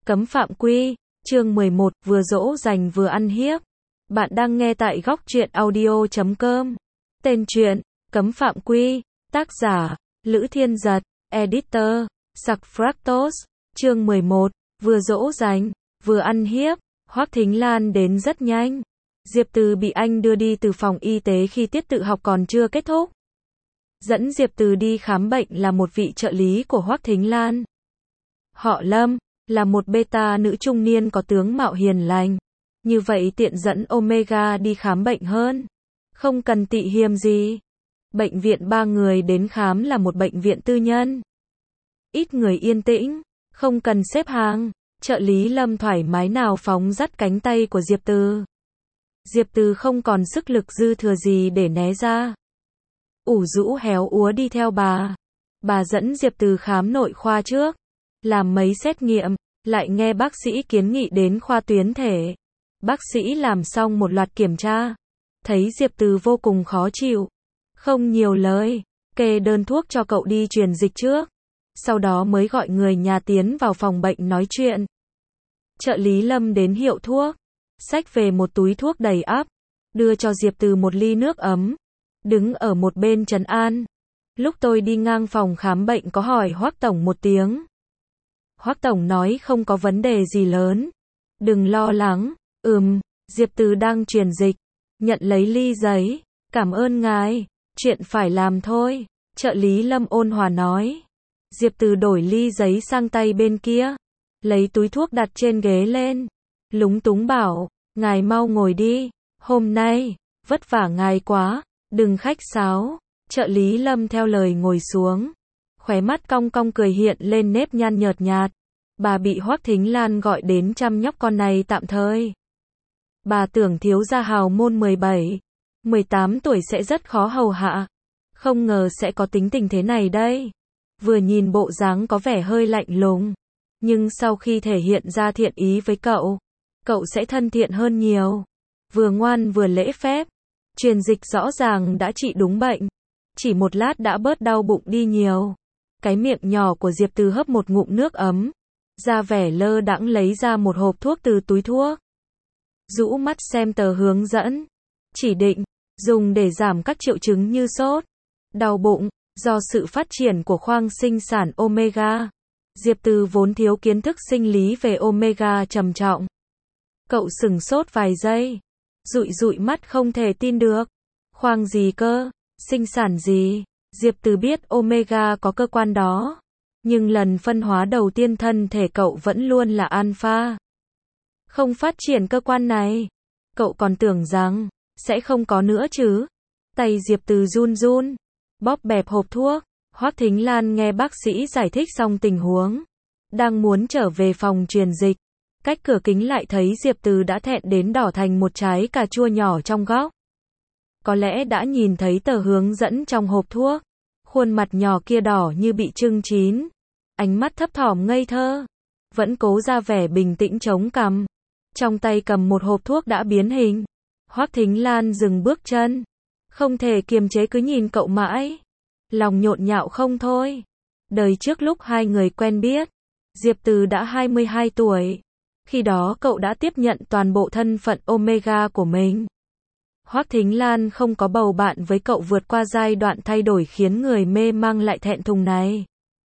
Cấm phạm quy, chương 11, vừa dỗ dành vừa ăn hiếp. Bạn đang nghe tại góc truyện audio.com. Tên truyện, Cấm phạm quy, tác giả, Lữ Thiên Giật, editor, Sặc Fractos, chương 11, vừa dỗ dành, vừa ăn hiếp. Hoắc Thính Lan đến rất nhanh. Diệp Từ bị anh đưa đi từ phòng y tế khi tiết tự học còn chưa kết thúc. Dẫn Diệp Từ đi khám bệnh là một vị trợ lý của Hoắc Thính Lan. Họ Lâm, là một beta nữ trung niên có tướng mạo hiền lành. Như vậy tiện dẫn Omega đi khám bệnh hơn. Không cần tị hiềm gì. Bệnh viện 3 người đến khám là một bệnh viện tư nhân. Ít người yên tĩnh, không cần xếp hàng. Trợ lý Lâm thoải mái nào phóng dắt cánh tay của Diệp Từ. Diệp Từ không còn sức lực dư thừa gì để né ra. Ủ rũ héo úa đi theo bà. Bà dẫn Diệp Từ khám nội khoa trước. Làm mấy xét nghiệm, lại nghe bác sĩ kiến nghị đến khoa tuyến thể. Bác sĩ làm xong một loạt kiểm tra. Thấy Diệp Từ vô cùng khó chịu. Không nhiều lời, kê đơn thuốc cho cậu đi truyền dịch trước. Sau đó mới gọi người nhà tiến vào phòng bệnh nói chuyện. Trợ lý Lâm đến hiệu thuốc. Xách về một túi thuốc đầy ắp. Đưa cho Diệp Từ một ly nước ấm. Đứng ở một bên trấn an. Lúc tôi đi ngang phòng khám bệnh có hỏi Hoắc Tổng một tiếng. Hoắc Tổng nói không có vấn đề gì lớn. Đừng lo lắng. Diệp Từ đang truyền dịch. Nhận lấy ly giấy. Cảm ơn ngài. Chuyện phải làm thôi. Trợ lý Lâm ôn hòa nói. Diệp Từ đổi ly giấy sang tay bên kia. Lấy túi thuốc đặt trên ghế lên. Lúng túng bảo. Ngài mau ngồi đi. Hôm nay, vất vả ngài quá. Đừng khách sáo. Trợ lý Lâm theo lời ngồi xuống. Khóe mắt cong cong cười hiện lên nếp nhăn nhợt nhạt. Bà bị Hoắc Thính Lan gọi đến chăm nhóc con này tạm thời. Bà tưởng thiếu gia hào môn 17, 18 tuổi sẽ rất khó hầu hạ. Không ngờ sẽ có tính tình thế này đây. Vừa nhìn bộ dáng có vẻ hơi lạnh lùng. Nhưng sau khi thể hiện ra thiện ý với cậu, cậu sẽ thân thiện hơn nhiều. Vừa ngoan vừa lễ phép. Truyền dịch rõ ràng đã trị đúng bệnh. Chỉ một lát đã bớt đau bụng đi nhiều. Cái miệng nhỏ của Diệp Từ hấp một ngụm nước ấm. Ra vẻ lơ đãng lấy ra một hộp thuốc từ túi thuốc. Rũ mắt xem tờ hướng dẫn. Chỉ định, dùng để giảm các triệu chứng như sốt, đau bụng, do sự phát triển của khoang sinh sản Omega. Diệp Từ vốn thiếu kiến thức sinh lý về Omega trầm trọng. Cậu sửng sốt vài giây. Dụi mắt không thể tin được. Khoang gì cơ? Sinh sản gì? Diệp Từ biết Omega có cơ quan đó. Nhưng lần phân hóa đầu tiên thân thể cậu vẫn luôn là alpha. Không phát triển cơ quan này. Cậu còn tưởng rằng sẽ không có nữa chứ. Tay Diệp Từ run run. Bóp bẹp hộp thuốc. Hoắc Thính Lan nghe bác sĩ giải thích xong tình huống. Đang muốn trở về phòng truyền dịch. Cách cửa kính lại thấy Diệp Từ đã thẹn đến đỏ thành một trái cà chua nhỏ trong góc. Có lẽ đã nhìn thấy tờ hướng dẫn trong hộp thuốc. Khuôn mặt nhỏ kia đỏ như bị trưng chín. Ánh mắt thấp thỏm ngây thơ. Vẫn cố ra vẻ bình tĩnh chống cằm. Trong tay cầm một hộp thuốc đã biến hình. Hoắc Thính Lan dừng bước chân. Không thể kiềm chế cứ nhìn cậu mãi. Lòng nhộn nhạo không thôi. Đời trước lúc hai người quen biết, Diệp Từ đã 22 tuổi. Khi đó cậu đã tiếp nhận toàn bộ thân phận Omega của mình. Hoắc Thính Lan không có bầu bạn với cậu vượt qua giai đoạn thay đổi khiến người mê mang lại thẹn thùng này.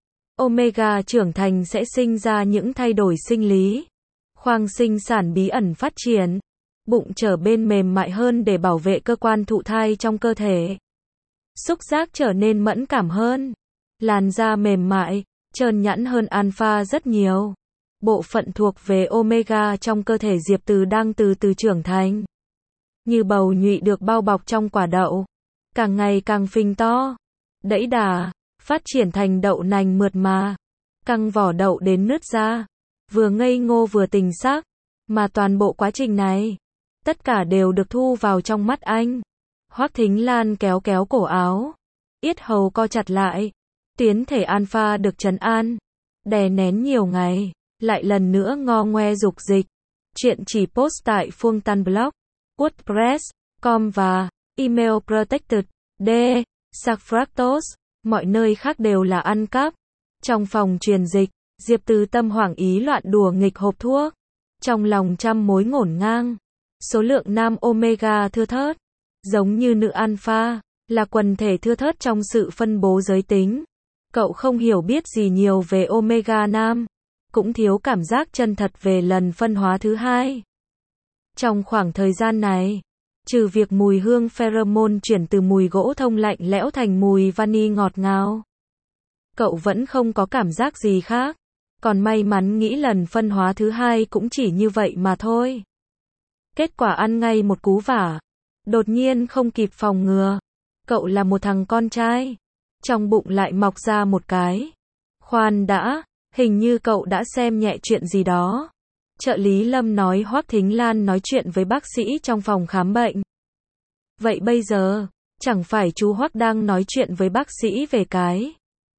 Omega trưởng thành sẽ sinh ra những thay đổi sinh lý. Khoang sinh sản bí ẩn phát triển. Bụng trở bên mềm mại hơn để bảo vệ cơ quan thụ thai trong cơ thể. Xúc giác trở nên mẫn cảm hơn. Làn da mềm mại, trơn nhẵn hơn alpha rất nhiều. Bộ phận thuộc về Omega trong cơ thể Diệp Từ đang từ từ trưởng thành. Như bầu nhụy được bao bọc trong quả đậu. Càng ngày càng phình to. Đẫy đà, phát triển thành đậu nành mượt mà. Căng vỏ đậu đến nứt ra. Vừa ngây ngô vừa tình sắc. Mà toàn bộ quá trình này, tất cả đều được thu vào trong mắt anh. Hoắc Thính Lan kéo kéo cổ áo. Yết hầu co chặt lại. Tuyến thể alpha được trấn an. Đè nén nhiều ngày. Lại lần nữa ngo ngoe dục dịch. Chuyện chỉ post tại Phương Tan Blog, WordPress.com và Email Protected. D. Sặc Fractos. Mọi nơi khác đều là ăn cắp. Trong phòng truyền dịch, Diệp Từ tâm hoảng ý loạn đùa nghịch hộp thuốc. Trong lòng trăm mối ngổn ngang. Số lượng nam Omega thưa thớt. Giống như nữ Alpha, là quần thể thưa thớt trong sự phân bố giới tính. Cậu không hiểu biết gì nhiều về Omega nam. Cũng thiếu cảm giác chân thật về lần phân hóa thứ hai. Trong khoảng thời gian này, trừ việc mùi hương pheromone chuyển từ mùi gỗ thông lạnh lẽo thành mùi vani ngọt ngào, cậu vẫn không có cảm giác gì khác. Còn may mắn nghĩ lần phân hóa thứ hai cũng chỉ như vậy mà thôi. Kết quả ăn ngay một cú vả. Đột nhiên không kịp phòng ngừa. Cậu là một thằng con trai. Trong bụng lại mọc ra một cái. Khoan đã, hình như cậu đã xem nhẹ chuyện gì đó. Trợ lý Lâm nói Hoắc Thính Lan nói chuyện với bác sĩ trong phòng khám bệnh. Vậy bây giờ, chẳng phải chú Hoắc đang nói chuyện với bác sĩ về cái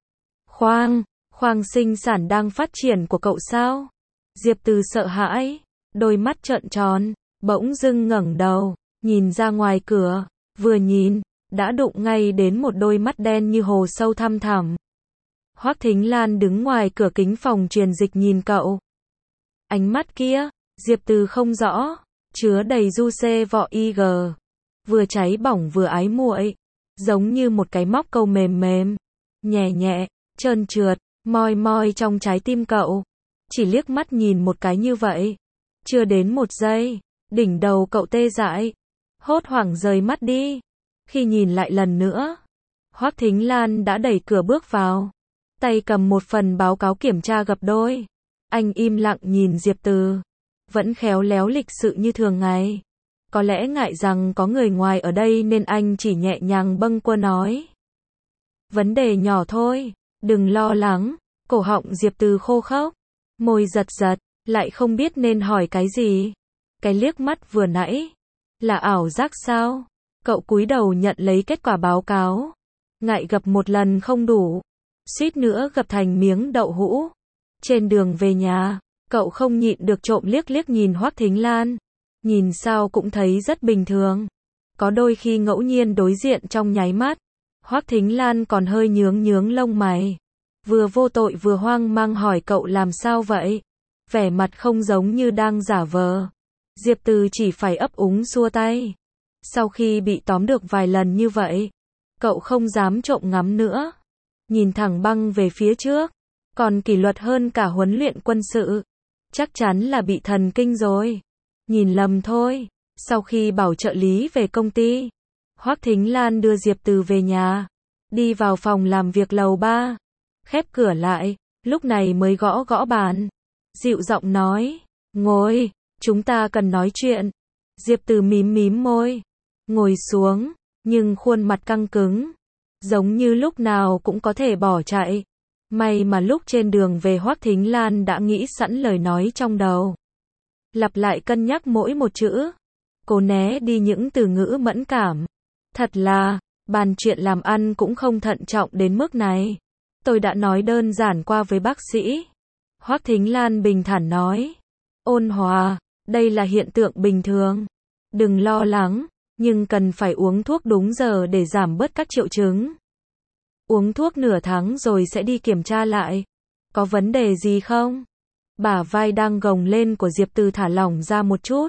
khoang sinh sản đang phát triển của cậu sao? Diệp Từ sợ hãi, đôi mắt trợn tròn, bỗng dưng ngẩng đầu, nhìn ra ngoài cửa, vừa nhìn, đã đụng ngay đến một đôi mắt đen như hồ sâu thăm thẳm. Hoắc Thính Lan đứng ngoài cửa kính phòng truyền dịch nhìn cậu. Ánh mắt kia, Diệp Từ không rõ, chứa đầy du xê vọ IG, vừa cháy bỏng vừa ái muội, giống như một cái móc câu mềm mềm, nhẹ nhẹ, trơn trượt, moi moi trong trái tim cậu. Chỉ liếc mắt nhìn một cái như vậy, chưa đến một giây, đỉnh đầu cậu tê dại, hốt hoảng rời mắt đi. Khi nhìn lại lần nữa, Hoắc Thính Lan đã đẩy cửa bước vào, tay cầm một phần báo cáo kiểm tra gập đôi. Anh im lặng nhìn Diệp Từ, vẫn khéo léo lịch sự như thường ngày. Có lẽ ngại rằng có người ngoài ở đây nên anh chỉ nhẹ nhàng bâng quơ nói. Vấn đề nhỏ thôi, đừng lo lắng. Cổ họng Diệp Từ khô khốc, môi giật giật, lại không biết nên hỏi cái gì. Cái liếc mắt vừa nãy, là ảo giác sao? Cậu cúi đầu nhận lấy kết quả báo cáo. Ngại gập một lần không đủ, suýt nữa gập thành miếng đậu hũ. Trên đường về nhà, cậu không nhịn được trộm liếc liếc nhìn Hoắc Thính Lan. Nhìn sao cũng thấy rất bình thường. Có đôi khi ngẫu nhiên đối diện trong nháy mắt, Hoắc Thính Lan còn hơi nhướng nhướng lông mày. Vừa vô tội vừa hoang mang hỏi cậu làm sao vậy? Vẻ mặt không giống như đang giả vờ. Diệp Từ chỉ phải ấp úng xua tay. Sau khi bị tóm được vài lần như vậy, cậu không dám trộm ngắm nữa. Nhìn thẳng băng về phía trước, còn kỷ luật hơn cả huấn luyện quân sự. Chắc chắn là bị thần kinh rồi. Nhìn lầm thôi. Sau khi bảo trợ lý về công ty, Hoắc Thính Lan đưa Diệp Từ về nhà, đi vào phòng làm việc lầu 3, khép cửa lại, lúc này mới gõ gõ bàn, dịu giọng nói, ngồi, chúng ta cần nói chuyện. Diệp Từ mím mím môi, ngồi xuống, nhưng khuôn mặt căng cứng, giống như lúc nào cũng có thể bỏ chạy. May mà lúc trên đường về Hoắc Thính Lan đã nghĩ sẵn lời nói trong đầu, lặp lại cân nhắc mỗi một chữ, cố né đi những từ ngữ mẫn cảm. Thật là, bàn chuyện làm ăn cũng không thận trọng đến mức này. Tôi đã nói đơn giản qua với bác sĩ. Hoắc Thính Lan bình thản nói. Ôn hòa, đây là hiện tượng bình thường. Đừng lo lắng, nhưng cần phải uống thuốc đúng giờ để giảm bớt các triệu chứng. Uống thuốc nửa tháng rồi sẽ đi kiểm tra lại. Có vấn đề gì không? Bả vai đang gồng lên của Diệp Từ thả lỏng ra một chút.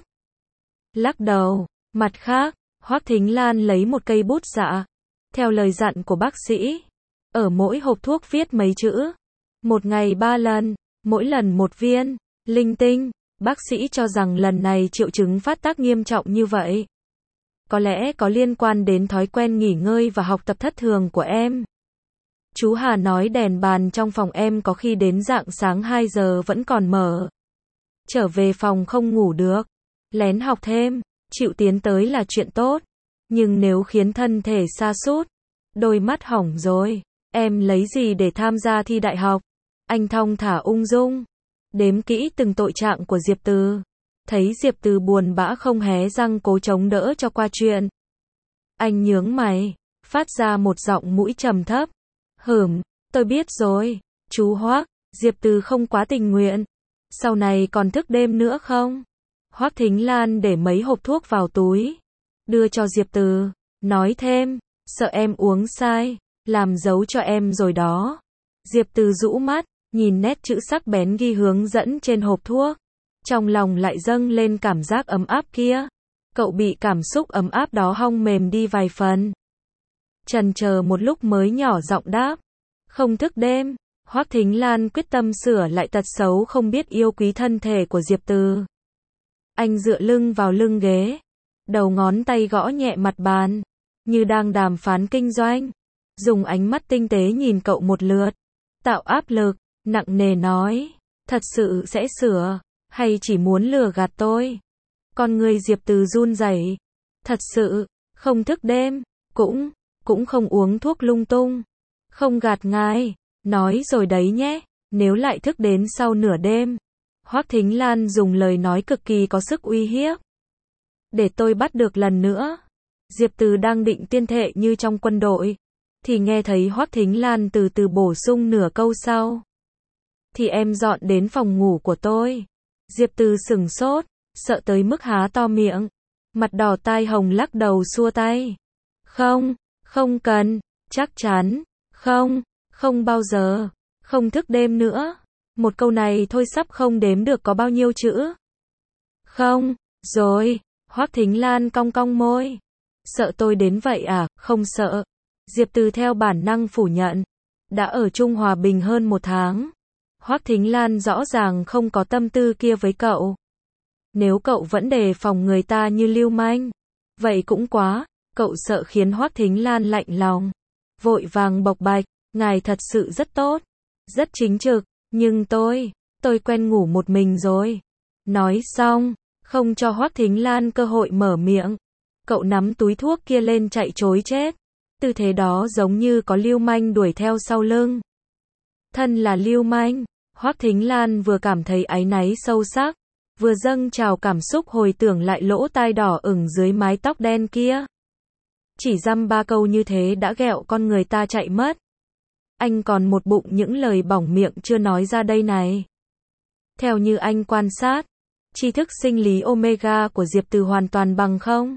Lắc đầu. Mặt khác, Hoắc Thính Lan lấy một cây bút dạ. Theo lời dặn của bác sĩ, ở mỗi hộp thuốc viết mấy chữ. Một ngày 3 lần, mỗi lần một viên. Linh tinh. Bác sĩ cho rằng lần này triệu chứng phát tác nghiêm trọng như vậy, có lẽ có liên quan đến thói quen nghỉ ngơi và học tập thất thường của em. Chú Hà nói đèn bàn trong phòng em có khi đến rạng sáng 2 giờ vẫn còn mở. Trở về phòng không ngủ được, lén học thêm, chịu tiến tới là chuyện tốt. Nhưng nếu khiến thân thể sa sút, đôi mắt hỏng rồi, em lấy gì để tham gia thi đại học? Anh thong thả ung dung, đếm kỹ từng tội trạng của Diệp Từ. Thấy Diệp Từ buồn bã không hé răng cố chống đỡ cho qua chuyện. Anh nhướng mày, phát ra một giọng mũi trầm thấp. Tôi biết rồi, chú Hoắc. Diệp Từ không quá tình nguyện. Sau này còn thức đêm nữa không? Hoắc Thính Lan để mấy hộp thuốc vào túi, đưa cho Diệp Từ, nói thêm, sợ em uống sai, làm dấu cho em rồi đó. Diệp Từ rũ mắt, nhìn nét chữ sắc bén ghi hướng dẫn trên hộp thuốc. Trong lòng lại dâng lên cảm giác ấm áp kia. Cậu bị cảm xúc ấm áp đó hong mềm đi vài phần. Chần chờ một lúc mới nhỏ giọng đáp. Không thức đêm. Hoắc Thính Lan quyết tâm sửa lại tật xấu không biết yêu quý thân thể của Diệp Từ. Anh dựa lưng vào lưng ghế. Đầu ngón tay gõ nhẹ mặt bàn. Như đang đàm phán kinh doanh. Dùng ánh mắt tinh tế nhìn cậu một lượt. Tạo áp lực, nặng nề nói. Thật sự sẽ sửa, hay chỉ muốn lừa gạt tôi? Con người Diệp Từ run rẩy. Thật sự, không thức đêm, cũng không uống thuốc lung tung. Không gạt ngài, nói rồi đấy nhé, nếu lại thức đến sau nửa đêm. Hoắc Thính Lan dùng lời nói cực kỳ có sức uy hiếp. Để tôi bắt được lần nữa. Diệp Từ đang định tuyên thệ như trong quân đội. Thì nghe thấy Hoắc Thính Lan từ từ bổ sung nửa câu sau. Thì em dọn đến phòng ngủ của tôi. Diệp Từ sửng sốt, sợ tới mức há to miệng. Mặt đỏ tai hồng lắc đầu xua tay. Không cần, chắc chắn, không bao giờ, không thức đêm nữa. Một câu này thôi sắp không đếm được có bao nhiêu chữ. Không, rồi, Hoắc Thính Lan cong cong môi. Sợ tôi đến vậy à? Không sợ. Diệp Từ theo bản năng phủ nhận. Đã ở chung hòa bình hơn 1 tháng. Hoắc Thính Lan rõ ràng không có tâm tư kia với cậu. Nếu cậu vẫn đề phòng người ta như lưu manh, vậy cũng quá. Cậu sợ khiến Hoắc Thính Lan lạnh lòng. Vội vàng bộc bạch, ngài thật sự rất tốt, rất chính trực, nhưng tôi quen ngủ một mình rồi. Nói xong, không cho Hoắc Thính Lan cơ hội mở miệng. Cậu nắm túi thuốc kia lên chạy trối chết. Tư thế đó giống như có lưu manh đuổi theo sau lưng. Thân là lưu manh, Hoắc Thính Lan vừa cảm thấy áy náy sâu sắc, vừa dâng trào cảm xúc hồi tưởng lại lỗ tai đỏ ửng dưới mái tóc đen kia. Chỉ dăm 3 câu như thế đã ghẹo con người ta chạy mất. Anh còn một bụng những lời bỏng miệng chưa nói ra đây này. Theo như anh quan sát, tri thức sinh lý Omega của Diệp Từ hoàn toàn bằng không.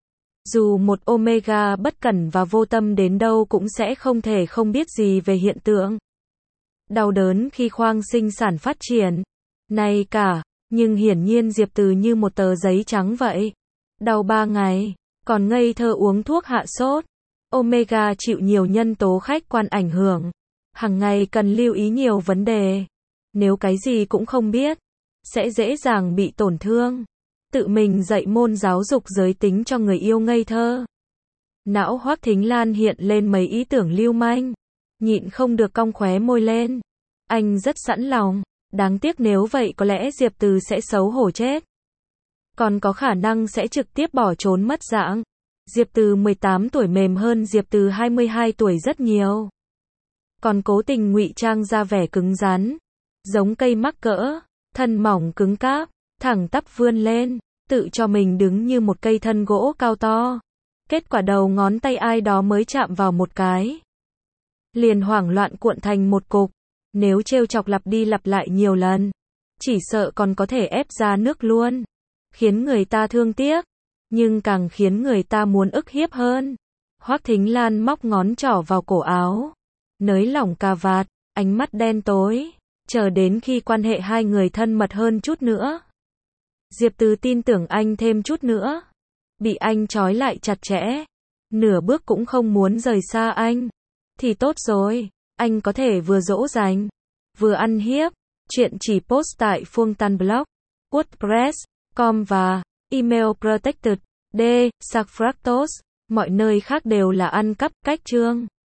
Dù một Omega bất cẩn và vô tâm đến đâu cũng sẽ không thể không biết gì về hiện tượng đau đớn khi khoang sinh sản phát triển. Này cả, nhưng hiển nhiên Diệp Từ như một tờ giấy trắng vậy. Đau 3 ngày, còn ngây thơ uống thuốc hạ sốt. Omega chịu nhiều nhân tố khách quan ảnh hưởng. Hàng ngày cần lưu ý nhiều vấn đề. Nếu cái gì cũng không biết, sẽ dễ dàng bị tổn thương. Tự mình dạy môn giáo dục giới tính cho người yêu ngây thơ. Não Hoắc Thính Lan hiện lên mấy ý tưởng lưu manh. Nhịn không được cong khóe môi lên. Anh rất sẵn lòng. Đáng tiếc nếu vậy có lẽ Diệp Từ sẽ xấu hổ chết. Còn có khả năng sẽ trực tiếp bỏ trốn mất dạng. Diệp Từ 18 tuổi mềm hơn Diệp Từ 22 tuổi rất nhiều. Còn cố tình ngụy trang ra vẻ cứng rắn. Giống cây mắc cỡ, thân mỏng cứng cáp, thẳng tắp vươn lên, tự cho mình đứng như một cây thân gỗ cao to. Kết quả đầu ngón tay ai đó mới chạm vào một cái. Liền hoảng loạn cuộn thành một cục. Nếu trêu chọc lặp đi lặp lại nhiều lần, chỉ sợ còn có thể ép ra nước luôn. Khiến người ta thương tiếc, nhưng càng khiến người ta muốn ức hiếp hơn. Hoắc Thính Lan móc ngón trỏ vào cổ áo, nới lỏng cà vạt, ánh mắt đen tối, chờ đến khi quan hệ hai người thân mật hơn chút nữa. Diệp Từ tin tưởng anh thêm chút nữa. Bị anh trói lại chặt chẽ, nửa bước cũng không muốn rời xa anh. Thì tốt rồi, anh có thể vừa dỗ dành, vừa ăn hiếp. Chuyện chỉ post tại Phương Tan Blog, WordPress.com và Email Protected, D, Sạc Fractos. Mọi nơi khác đều là ăn cắp, cách chương.